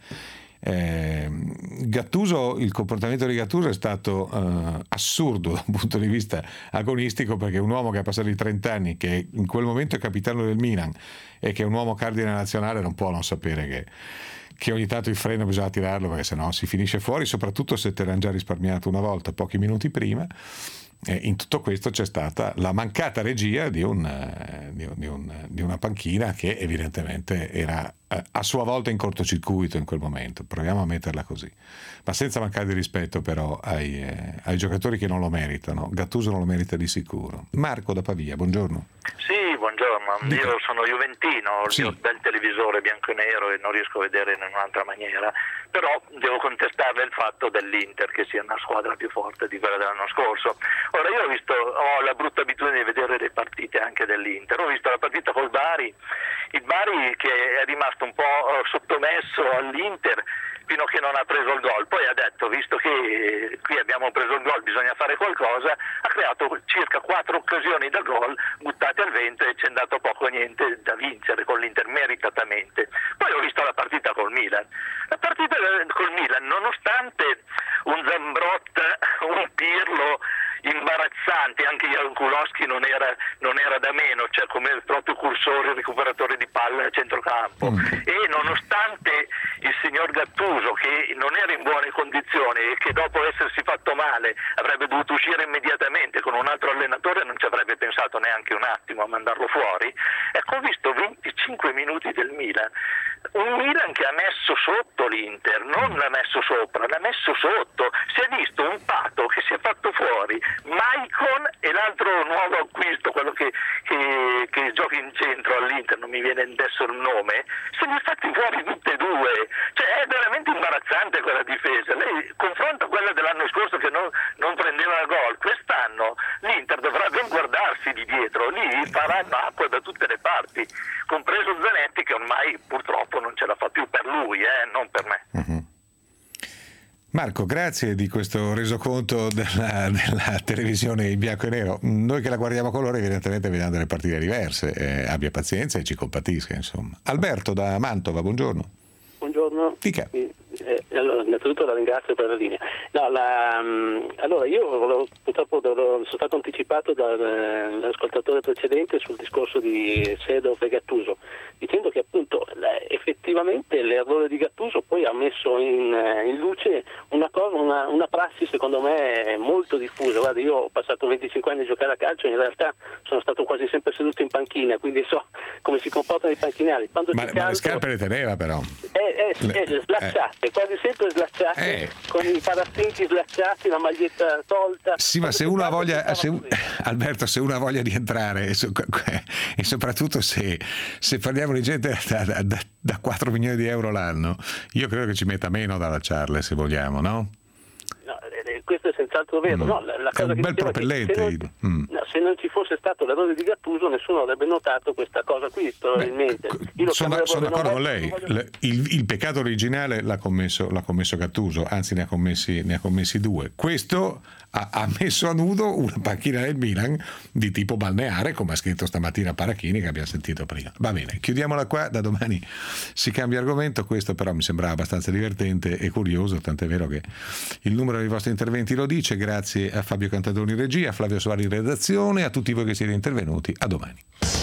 Speaker 2: Eh, Gattuso, il comportamento di Gattuso è stato uh, assurdo da un punto di vista agonistico, perché un uomo che ha passato i trenta anni, che in quel momento è capitano del Milan e che è un uomo cardine nazionale, non può non sapere che che ogni tanto il freno bisogna tirarlo, perché sennò si finisce fuori, soprattutto se te l'hanno già risparmiato una volta pochi minuti prima. E in tutto questo c'è stata la mancata regia di, un, di, un, di, un, di una panchina che evidentemente era a sua volta in cortocircuito in quel momento, proviamo a metterla così, ma senza mancare di rispetto però ai, eh, ai giocatori che non lo meritano. Gattuso non lo merita di sicuro. Marco da Pavia, buongiorno.
Speaker 14: Sì, buongiorno,
Speaker 2: Dica.
Speaker 14: Io sono juventino,
Speaker 2: Sì.
Speaker 14: Io ho bel televisore bianco e nero e non riesco a vedere in un'altra maniera, però devo contestarle il fatto dell'Inter che sia una squadra più forte di quella dell'anno scorso. Ora io ho visto, ho la brutta abitudine di vedere le partite anche dell'Inter, ho visto la partita col Bari, il Bari che è rimasto un po' sottomesso all'Inter fino a che non ha preso il gol, poi ha detto, visto che qui abbiamo preso il gol bisogna fare qualcosa, ha creato circa quattro occasioni da gol buttate al vento e c'è andato poco o niente da vincere con l'Inter meritatamente. Poi ho visto la partita col Milan, la partita col Milan nonostante un Zambrot, un Pirlo imbarazzanti, anche Jankulowski non era, non era da meno, cioè come proprio cursore, recuperatore di palla a centrocampo, mm. e nonostante il signor Gattuso che non era in buone condizioni e che dopo essersi fatto male avrebbe dovuto uscire immediatamente con un altro allenatore, non ci avrebbe pensato neanche un attimo a mandarlo fuori. Ecco, ho visto venticinque minuti del Milan, un Milan che ha messo sotto l'Inter, non l'ha messo sopra, l'ha messo sotto. Si è visto un Pato che si è fatto fuori, Maicon e l'altro nuovo acquisto, quello che, che, che gioca in centro all'Inter, non mi viene adesso il nome, se li ha fatti fuori tutte e due. Cioè è veramente imbarazzante quella difesa. Lei confronta quella dell'anno scorso che non, non prendeva gol, quest'anno l'Inter dovrà ben guardarsi di dietro, lì faranno acqua da tutte le parti, compreso Zanetti che ormai purtroppo non ce la fa più per lui, eh, non per me.
Speaker 2: Uh-huh. Marco, grazie di questo resoconto della, della televisione in bianco e nero. Noi che la guardiamo a colore evidentemente vediamo delle partite diverse, eh, abbia pazienza e ci compatisca, insomma. Alberto da Mantova, buongiorno.
Speaker 15: Buongiorno.
Speaker 2: Dica.
Speaker 15: Eh, allora, innanzitutto la ringrazio per la linea. No, la, um, allora io volevo, purtroppo sono stato anticipato dall'ascoltatore precedente sul discorso di Seedorf e Gattuso, dicendo che appunto la, effettivamente l'errore di Gattuso poi ha messo in, in luce una, cosa, una, una prassi secondo me molto diffusa. Guarda, io ho passato venticinque anni a giocare a calcio, in realtà sono stato quasi sempre seduto in panchina, quindi so come si comportano i panchinari. Quando
Speaker 2: ma, ma calcio, le scarpe le teneva però?
Speaker 15: Eh, eh, le, eh, slacciate, eh. quasi sempre slacciate, eh. con i parassenti slacciati, la maglietta tolta.
Speaker 2: Sì, ma se uno ha voglia, se, Alberto, se uno ha voglia di entrare e, so, e soprattutto se, se parliamo di gente da, da, da quattro milioni di euro l'anno, io credo che ci metta meno da allacciarle, se vogliamo, no?
Speaker 15: No, questo è senz'altro vero. Mm. No, la, la cosa
Speaker 2: è un
Speaker 15: che
Speaker 2: bel propellente.
Speaker 15: Se non, mm. no, se non ci fosse stato l'errore di Gattuso nessuno avrebbe notato questa cosa qui, probabilmente.
Speaker 2: Beh, io sono, sono d'accordo con lei. Voglio... Il, il peccato originale l'ha commesso, l'ha commesso Gattuso, anzi ne ha commessi, ne ha commessi due. Questo ha, ha messo a nudo una panchina del Milan di tipo balneare, come ha scritto stamattina Parachini, che abbiamo sentito prima. Va bene, chiudiamola qua, da domani si cambia argomento. Questo però mi sembrava abbastanza divertente e curioso, tant'è vero che il numero dei vostri interventi lo dice. Grazie a Fabio Cantadoni in regia, a Flavio Sovari in redazione, a tutti voi che siete intervenuti. A domani.